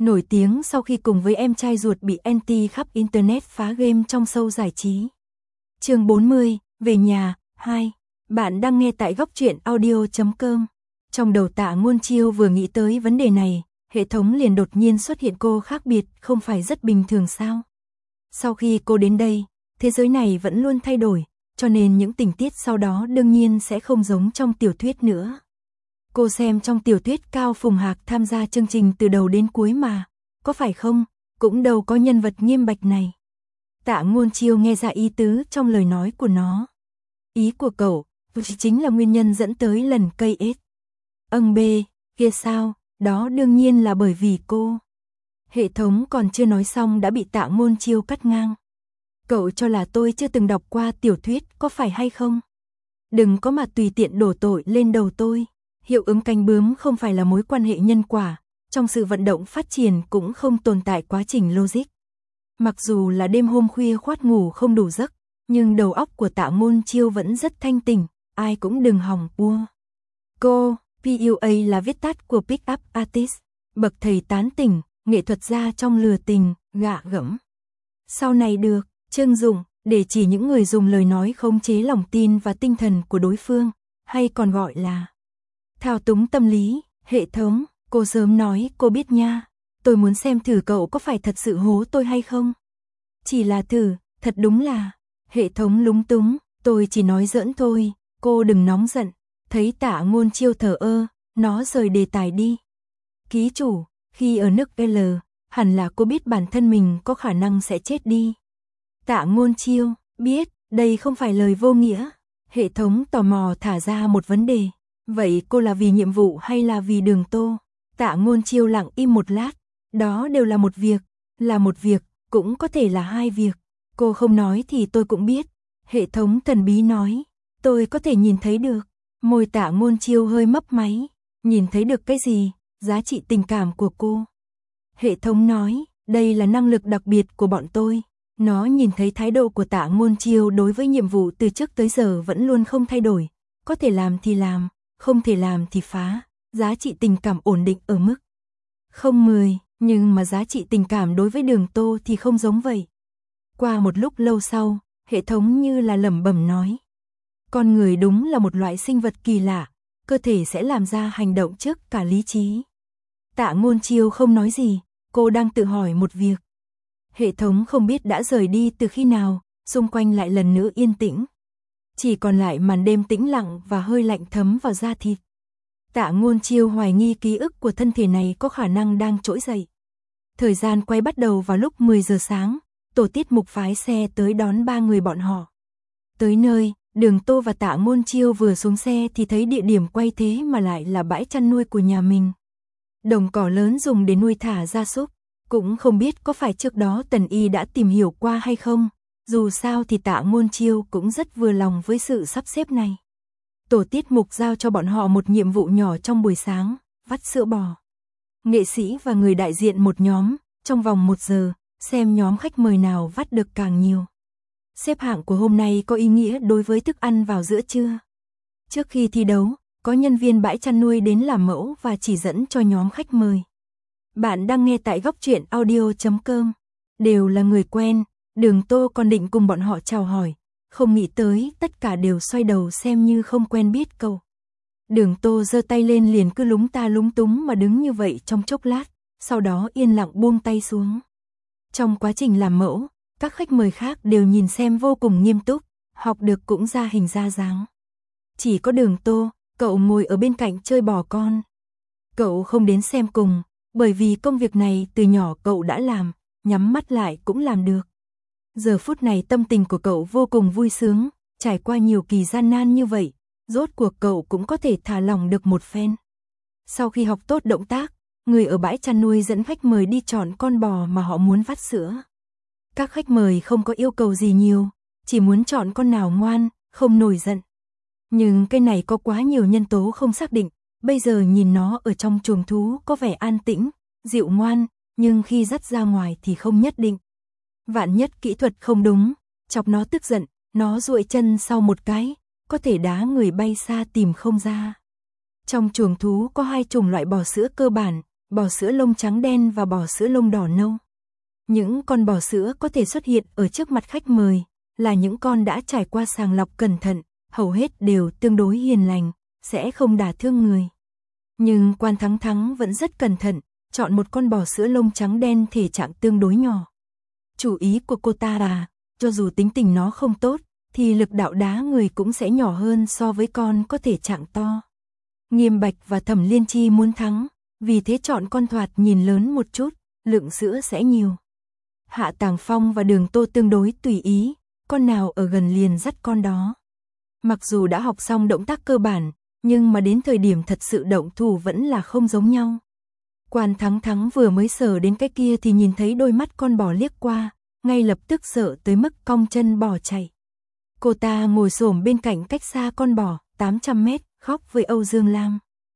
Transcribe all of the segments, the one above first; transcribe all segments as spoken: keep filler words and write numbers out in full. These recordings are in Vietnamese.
nổi tiếng sau khi cùng với em trai ruột bị anti khắp internet phá game trong show giải trí. Chương bốn mươi, về nhà, hai. Bạn đang nghe tại góc truyện audio chấm com. Trong đầu Tạ Ngôn Chiêu vừa nghĩ tới vấn đề này, hệ thống liền đột nhiên xuất hiện cô khác biệt, không phải rất bình thường sao? Sau khi cô đến đây, thế giới này vẫn luôn thay đổi, cho nên những tình tiết sau đó đương nhiên sẽ không giống trong tiểu thuyết nữa. Cô xem trong tiểu thuyết Cao Phùng Hạc tham gia chương trình từ đầu đến cuối mà, có phải không? Cũng đâu có nhân vật nghiêm bạch này. Tạ Ngôn Chiêu nghe ra ý tứ trong lời nói của nó. Ý của cậu, chính là nguyên nhân dẫn tới lần cây ếch. Âng bê, kia sao, đó đương nhiên là bởi vì cô. Hệ thống còn chưa nói xong đã bị Tạ Ngôn Chiêu cắt ngang. Cậu cho là tôi chưa từng đọc qua tiểu thuyết, có phải hay không? Đừng có mà tùy tiện đổ tội lên đầu tôi. Hiệu ứng cánh bướm không phải là mối quan hệ nhân quả, trong sự vận động phát triển cũng không tồn tại quá trình logic. Mặc dù là đêm hôm khuya khoát ngủ không đủ giấc, nhưng đầu óc của Tạ Ngôn Chiêu vẫn rất thanh tỉnh, ai cũng đừng hòng bua. Cô, pê u a là viết tắt của Pick Up Artist, bậc thầy tán tỉnh, nghệ thuật gia trong lừa tình, gạ gẫm. Sau này được, trưng dụng, để chỉ những người dùng lời nói khống chế lòng tin và tinh thần của đối phương, hay còn gọi là thao túng tâm lý, hệ thống. Cô sớm nói cô biết nha, tôi muốn xem thử cậu có phải thật sự hố tôi hay không. Chỉ là thử, thật đúng là, hệ thống lúng túng, tôi chỉ nói giỡn thôi, cô đừng nóng giận. Thấy Tạ Ngôn Chiêu thờ ơ, nó rời đề tài đi. Ký chủ, khi ở nước L, hẳn là cô biết bản thân mình có khả năng sẽ chết đi. Tạ Ngôn Chiêu, biết, đây không phải lời vô nghĩa. Hệ thống tò mò thả ra một vấn đề. Vậy cô là vì nhiệm vụ hay là vì Đường Tô? Tạ Ngôn Chiêu lặng im một lát. Đó đều là một việc, là một việc, cũng có thể là hai việc. Cô không nói thì tôi cũng biết. Hệ thống thần bí nói, tôi có thể nhìn thấy được. Môi Tạ Ngôn Chiêu hơi mấp máy. Nhìn thấy được cái gì? Giá trị tình cảm của cô. Hệ thống nói, đây là năng lực đặc biệt của bọn tôi. Nó nhìn thấy thái độ của Tạ Ngôn Chiêu đối với nhiệm vụ từ trước tới giờ vẫn luôn không thay đổi. Có thể làm thì làm, không thể làm thì phá. Giá trị tình cảm ổn định ở mức không mười, nhưng mà giá trị tình cảm đối với Đường Tô thì không giống vậy. Qua một lúc lâu sau, hệ thống như là lẩm bẩm nói. Con người đúng là một loại sinh vật kỳ lạ, cơ thể sẽ làm ra hành động trước cả lý trí. Tạ Ngôn Chiêu không nói gì, cô đang tự hỏi một việc. Hệ thống không biết đã rời đi từ khi nào, xung quanh lại lần nữa yên tĩnh. Chỉ còn lại màn đêm tĩnh lặng và hơi lạnh thấm vào da thịt. Tạ Ngôn Chiêu hoài nghi ký ức của thân thể này có khả năng đang trỗi dậy. Thời gian quay bắt đầu vào lúc mười giờ sáng, tổ tiết mục phái xe tới đón ba người bọn họ. Tới nơi, Đường Tô và Tạ Ngôn Chiêu vừa xuống xe thì thấy địa điểm quay thế mà lại là bãi chăn nuôi của nhà mình. Đồng cỏ lớn dùng để nuôi thả gia súc, cũng không biết có phải trước đó Tần Y đã tìm hiểu qua hay không. Dù sao thì Tạ Ngôn Chiêu cũng rất vừa lòng với sự sắp xếp này. Tổ tiết mục giao cho bọn họ một nhiệm vụ nhỏ trong buổi sáng, vắt sữa bò. Nghệ sĩ và người đại diện một nhóm, trong vòng một giờ, xem nhóm khách mời nào vắt được càng nhiều. Xếp hạng của hôm nay có ý nghĩa đối với thức ăn vào giữa trưa. Trước khi thi đấu, có nhân viên bãi chăn nuôi đến làm mẫu và chỉ dẫn cho nhóm khách mời. Bạn đang nghe tại góc truyện audio chấm com. Đều là người quen, Đường Tô còn định cùng bọn họ chào hỏi. Không nghĩ tới, tất cả đều xoay đầu xem như không quen biết cậu. Đường Tô giơ tay lên liền cứ lúng ta lúng túng mà đứng như vậy trong chốc lát, sau đó yên lặng buông tay xuống. Trong quá trình làm mẫu, các khách mời khác đều nhìn xem vô cùng nghiêm túc, học được cũng ra hình ra dáng. Chỉ có Đường Tô, cậu ngồi ở bên cạnh chơi bò con. Cậu không đến xem cùng, bởi vì công việc này từ nhỏ cậu đã làm, nhắm mắt lại cũng làm được. Giờ phút này tâm tình của cậu vô cùng vui sướng, trải qua nhiều kỳ gian nan như vậy, rốt cuộc cậu cũng có thể thả lỏng được một phen. Sau khi học tốt động tác, người ở bãi chăn nuôi dẫn khách mời đi chọn con bò mà họ muốn vắt sữa. Các khách mời không có yêu cầu gì nhiều, chỉ muốn chọn con nào ngoan, không nổi giận. Nhưng cái này có quá nhiều nhân tố không xác định, bây giờ nhìn nó ở trong chuồng thú có vẻ an tĩnh, dịu ngoan, nhưng khi dắt ra ngoài thì không nhất định. Vạn nhất kỹ thuật không đúng, chọc nó tức giận, nó duỗi chân sau một cái, có thể đá người bay xa tìm không ra. Trong chuồng thú có hai chủng loại bò sữa cơ bản, bò sữa lông trắng đen và bò sữa lông đỏ nâu. Những con bò sữa có thể xuất hiện ở trước mặt khách mời là những con đã trải qua sàng lọc cẩn thận, hầu hết đều tương đối hiền lành, sẽ không đả thương người. Nhưng Quan Thắng Thắng vẫn rất cẩn thận, chọn một con bò sữa lông trắng đen thể trạng tương đối nhỏ. Chủ ý của cô ta là, cho dù tính tình nó không tốt, thì lực đạo đá người cũng sẽ nhỏ hơn so với con có thể trạng to. Nghiêm Bạch và Thẩm Liên Chi muốn thắng, vì thế chọn con thoạt nhìn lớn một chút, lượng sữa sẽ nhiều. Hạ Tàng Phong và Đường Tô tương đối tùy ý, con nào ở gần liền dắt con đó. Mặc dù đã học xong động tác cơ bản, nhưng mà đến thời điểm thật sự động thủ vẫn là không giống nhau. Quan Thắng Thắng vừa mới sờ đến cái kia thì nhìn thấy đôi mắt con bò liếc qua, ngay lập tức sợ tới mức cong chân bỏ chạy. Cô ta ngồi xổm bên cạnh cách xa con bò, tám trăm mét, khóc với Âu Dương Lam.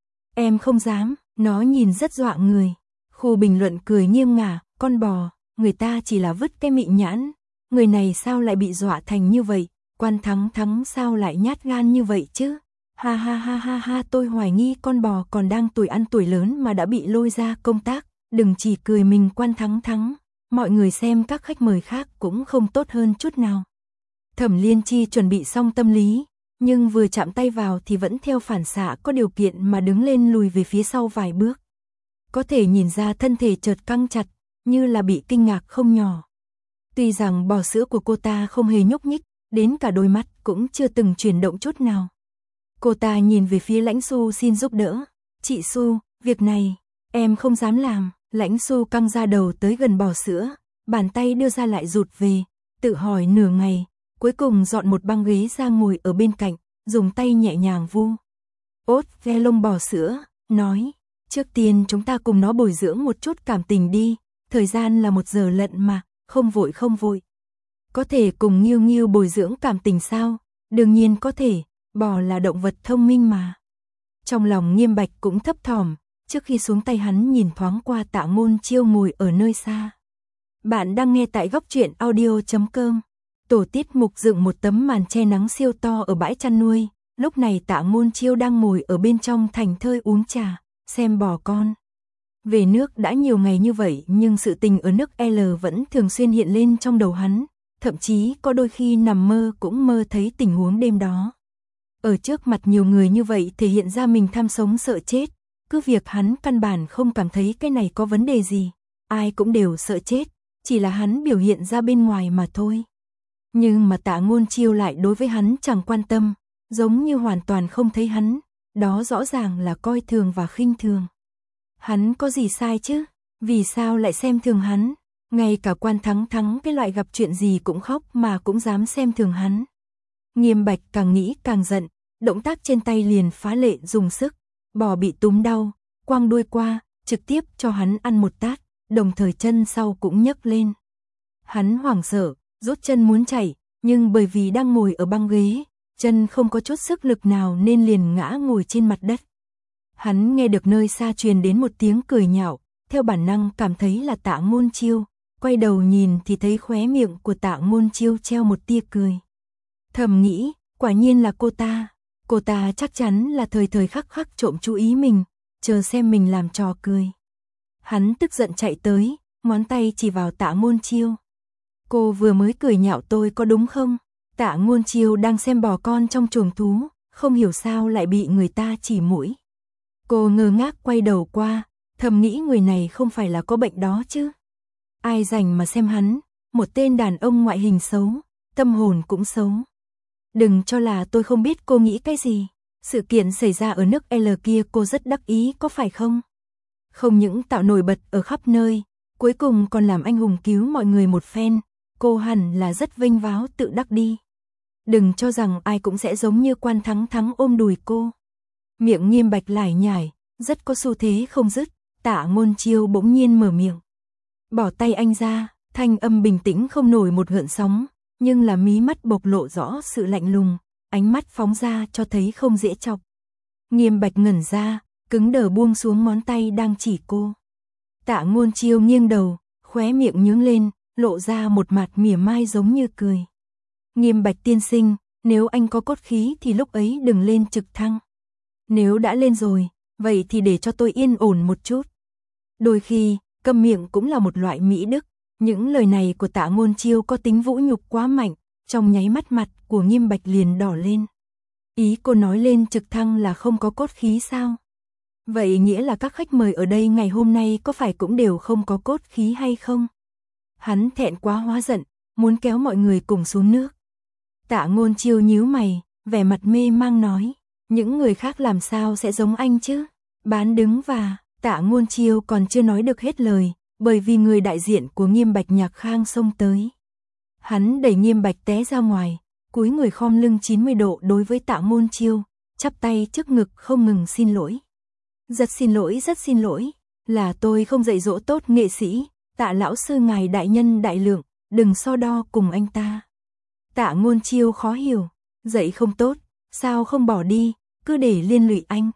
Em không dám, nó nhìn rất dọa người. Khu bình luận cười nghiêng ngả, con bò, người ta chỉ là vứt cái mị nhãn. Người này sao lại bị dọa thành như vậy, Quan Thắng Thắng sao lại nhát gan như vậy chứ? Ha ha ha ha ha, tôi hoài nghi con bò còn đang tuổi ăn tuổi lớn mà đã bị lôi ra công tác, đừng chỉ cười mình Quan Thắng Thắng, mọi người xem các khách mời khác cũng không tốt hơn chút nào. Thẩm Liên Chi chuẩn bị xong tâm lý, nhưng vừa chạm tay vào thì vẫn theo phản xạ có điều kiện mà đứng lên lùi về phía sau vài bước. Có thể nhìn ra thân thể chợt căng chặt, như là bị kinh ngạc không nhỏ. Tuy rằng bò sữa của cô ta không hề nhúc nhích, đến cả đôi mắt cũng chưa từng chuyển động chút nào. Cô ta nhìn về phía Lãnh Xu xin giúp đỡ. Chị Xu, việc này, em không dám làm. Lãnh Xu căng ra đầu tới gần bò sữa, bàn tay đưa ra lại rụt về, tự hỏi nửa ngày, cuối cùng dọn một băng ghế ra ngồi ở bên cạnh, dùng tay nhẹ nhàng vu. Ốt ve lông bò sữa, nói, trước tiên chúng ta cùng nó bồi dưỡng một chút cảm tình đi, thời gian là một giờ lận mà, không vội không vội. Có thể cùng Nghiêu Nghiêu bồi dưỡng cảm tình sao? Đương nhiên có thể, bò là động vật thông minh mà. Trong lòng Nghiêm Bạch cũng thấp thỏm, trước khi xuống tay hắn nhìn thoáng qua Tạ Ngôn Chiêu ngồi ở nơi xa. Bạn đang nghe tại góc truyện audio chấm com. Tổ tiết mục dựng một tấm màn che nắng siêu to ở bãi chăn nuôi, lúc này Tạ Ngôn Chiêu đang ngồi ở bên trong thành thơi uống trà, xem bò con. Về nước đã nhiều ngày như vậy nhưng sự tình ở nước L vẫn thường xuyên hiện lên trong đầu hắn, thậm chí có đôi khi nằm mơ cũng mơ thấy tình huống đêm đó. Ở trước mặt nhiều người như vậy thể hiện ra mình tham sống sợ chết, cứ việc hắn căn bản không cảm thấy cái này có vấn đề gì, ai cũng đều sợ chết, chỉ là hắn biểu hiện ra bên ngoài mà thôi. Nhưng mà Tạ Ngôn Chiêu lại đối với hắn chẳng quan tâm, giống như hoàn toàn không thấy hắn, đó rõ ràng là coi thường và khinh thường. Hắn có gì sai chứ? Vì sao lại xem thường hắn? Ngay cả Quan Thắng Thắng cái loại gặp chuyện gì cũng khóc mà cũng dám xem thường hắn. Nghiêm Bạch càng nghĩ càng giận, động tác trên tay liền phá lệ dùng sức, bò bị túm đau, quăng đuôi qua, trực tiếp cho hắn ăn một tát, đồng thời chân sau cũng nhấc lên. Hắn hoảng sợ, rút chân muốn chạy, nhưng bởi vì đang ngồi ở băng ghế, chân không có chút sức lực nào nên liền ngã ngồi trên mặt đất. Hắn nghe được nơi xa truyền đến một tiếng cười nhạo, theo bản năng cảm thấy là Tạ Ngôn Chiêu, quay đầu nhìn thì thấy khóe miệng của Tạ Ngôn Chiêu treo một tia cười. Thầm nghĩ, quả nhiên là cô ta, cô ta chắc chắn là thời thời khắc khắc trộm chú ý mình, chờ xem mình làm trò cười. Hắn tức giận chạy tới, ngón tay chỉ vào Tạ Ngôn Chiêu. Cô vừa mới cười nhạo tôi có đúng không? Tạ Ngôn Chiêu đang xem bò con trong chuồng thú, không hiểu sao lại bị người ta chỉ mũi. Cô ngơ ngác quay đầu qua, thầm nghĩ người này không phải là có bệnh đó chứ. Ai rảnh mà xem hắn, một tên đàn ông ngoại hình xấu, tâm hồn cũng xấu. Đừng cho là tôi không biết cô nghĩ cái gì. Sự kiện xảy ra ở nước L kia cô rất đắc ý có phải không? Không những tạo nổi bật ở khắp nơi, cuối cùng còn làm anh hùng cứu mọi người một phen, cô hẳn là rất vinh váo tự đắc đi. Đừng cho rằng ai cũng sẽ giống như Quan Thắng Thắng ôm đùi cô. Miệng Nghiêm Bạch lải nhải, rất có xu thế không dứt, Tạ Ngôn Chiêu bỗng nhiên mở miệng. Bỏ tay anh ra, thanh âm bình tĩnh không nổi một gợn sóng, nhưng là mí mắt bộc lộ rõ sự lạnh lùng, ánh mắt phóng ra cho thấy không dễ chọc. Nghiêm Bạch ngẩn ra, cứng đờ buông xuống ngón tay đang chỉ cô. Tạ Ngôn Chiêu nghiêng đầu, khóe miệng nhướng lên, lộ ra một mặt mỉa mai giống như cười. Nghiêm Bạch tiên sinh, nếu anh có cốt khí thì lúc ấy đừng lên trực thăng. Nếu đã lên rồi, vậy thì để cho tôi yên ổn một chút. Đôi khi, câm miệng cũng là một loại mỹ đức. Những lời này của Tạ Ngôn Chiêu có tính vũ nhục quá mạnh, trong nháy mắt mặt của Nghiêm Bạch liền đỏ lên. Ý cô nói lên trực thăng là không có cốt khí sao? Vậy nghĩa là các khách mời ở đây ngày hôm nay có phải cũng đều không có cốt khí hay không? Hắn thẹn quá hóa giận, muốn kéo mọi người cùng xuống nước. Tạ Ngôn Chiêu nhíu mày, vẻ mặt mê mang nói, những người khác làm sao sẽ giống anh chứ? Bán đứng và, Tạ Ngôn Chiêu còn chưa nói được hết lời, bởi vì người đại diện của Nghiêm Bạch Nhạc Khang xông tới. Hắn đẩy Nghiêm Bạch té ra ngoài, cúi người khom lưng chín mươi độ đối với Tạ Ngôn Chiêu, chắp tay trước ngực không ngừng xin lỗi. Rất xin lỗi, rất xin lỗi, là tôi không dạy dỗ tốt nghệ sĩ, Tạ lão sư ngài đại nhân đại lượng, đừng so đo cùng anh ta. Tạ Ngôn Chiêu khó hiểu, dạy không tốt, sao không bỏ đi, cứ để liên lụy anh.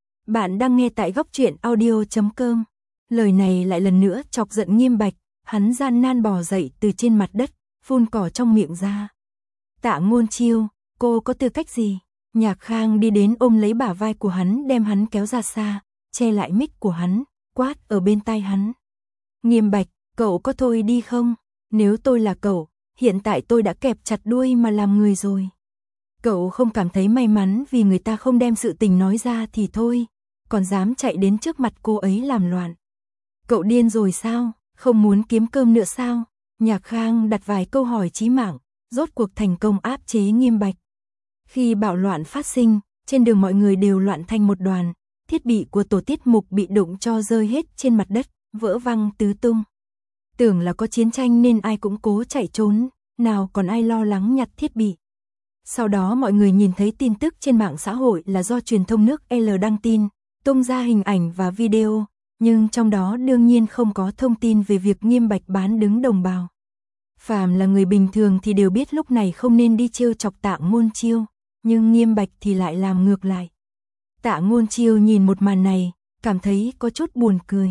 Bạn đang nghe tại góc truyện audio chấm com. Lời này lại lần nữa chọc giận Nghiêm Bạch, hắn gian nan bò dậy từ trên mặt đất, phun cỏ trong miệng ra. Tạ Ngôn Chiêu, cô có tư cách gì? Nhạc Khang đi đến ôm lấy bả vai của hắn đem hắn kéo ra xa, che lại mic của hắn, quát ở bên tai hắn. Nghiêm Bạch, cậu có thôi đi không? Nếu tôi là cậu, hiện tại tôi đã kẹp chặt đuôi mà làm người rồi. Cậu không cảm thấy may mắn vì người ta không đem sự tình nói ra thì thôi, còn dám chạy đến trước mặt cô ấy làm loạn. Cậu điên rồi sao? Không muốn kiếm cơm nữa sao? Nhạc Khang đặt vài câu hỏi chí mạng, rốt cuộc thành công áp chế Nghiêm Bạch. Khi bạo loạn phát sinh, trên đường mọi người đều loạn thành một đoàn, thiết bị của tổ tiết mục bị đụng cho rơi hết trên mặt đất, vỡ văng tứ tung. Tưởng là có chiến tranh nên ai cũng cố chạy trốn, nào còn ai lo lắng nhặt thiết bị. Sau đó mọi người nhìn thấy tin tức trên mạng xã hội là do truyền thông nước L đăng tin, tung ra hình ảnh và video, nhưng trong đó đương nhiên không có thông tin về việc Nghiêm Bạch bán đứng đồng bào. Phàm là người bình thường thì đều biết lúc này không nên đi trêu chọc Tạ Ngôn Chiêu, nhưng Nghiêm Bạch thì lại làm ngược lại. Tạ Ngôn Chiêu nhìn một màn này, cảm thấy có chút buồn cười.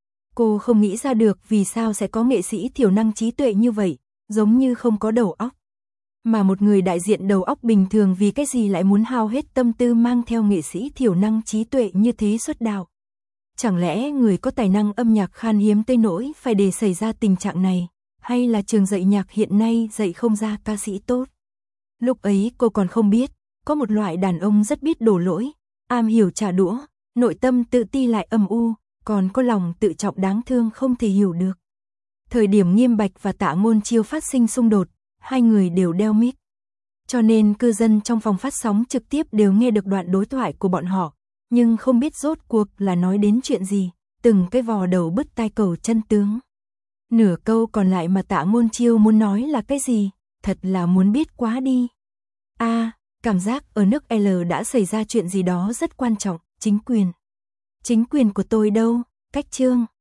Cô không nghĩ ra được vì sao sẽ có nghệ sĩ thiểu năng trí tuệ như vậy, giống như không có đầu óc. Mà một người đại diện đầu óc bình thường vì cái gì lại muốn hao hết tâm tư mang theo nghệ sĩ thiểu năng trí tuệ như thế xuất đạo. Chẳng lẽ người có tài năng âm nhạc khan hiếm tới nỗi phải để xảy ra tình trạng này, hay là trường dạy nhạc hiện nay dạy không ra ca sĩ tốt? Lúc ấy cô còn không biết, có một loại đàn ông rất biết đổ lỗi, am hiểu trả đũa, nội tâm tự ti lại âm u, còn có lòng tự trọng đáng thương không thể hiểu được. Thời điểm Nghiêm Bạch và Tạ Ngôn Chiêu phát sinh xung đột, hai người đều đeo mic. Cho nên cư dân trong phòng phát sóng trực tiếp đều nghe được đoạn đối thoại của bọn họ, nhưng không biết rốt cuộc là nói đến chuyện gì, từng cái vò đầu bứt tai cầu chân tướng. Nửa câu còn lại mà Tạ Ngôn Chiêu muốn nói là cái gì, thật là muốn biết quá đi. A, à, cảm giác ở nước L đã xảy ra chuyện gì đó rất quan trọng, chính quyền. Chính quyền của tôi đâu, cách chương.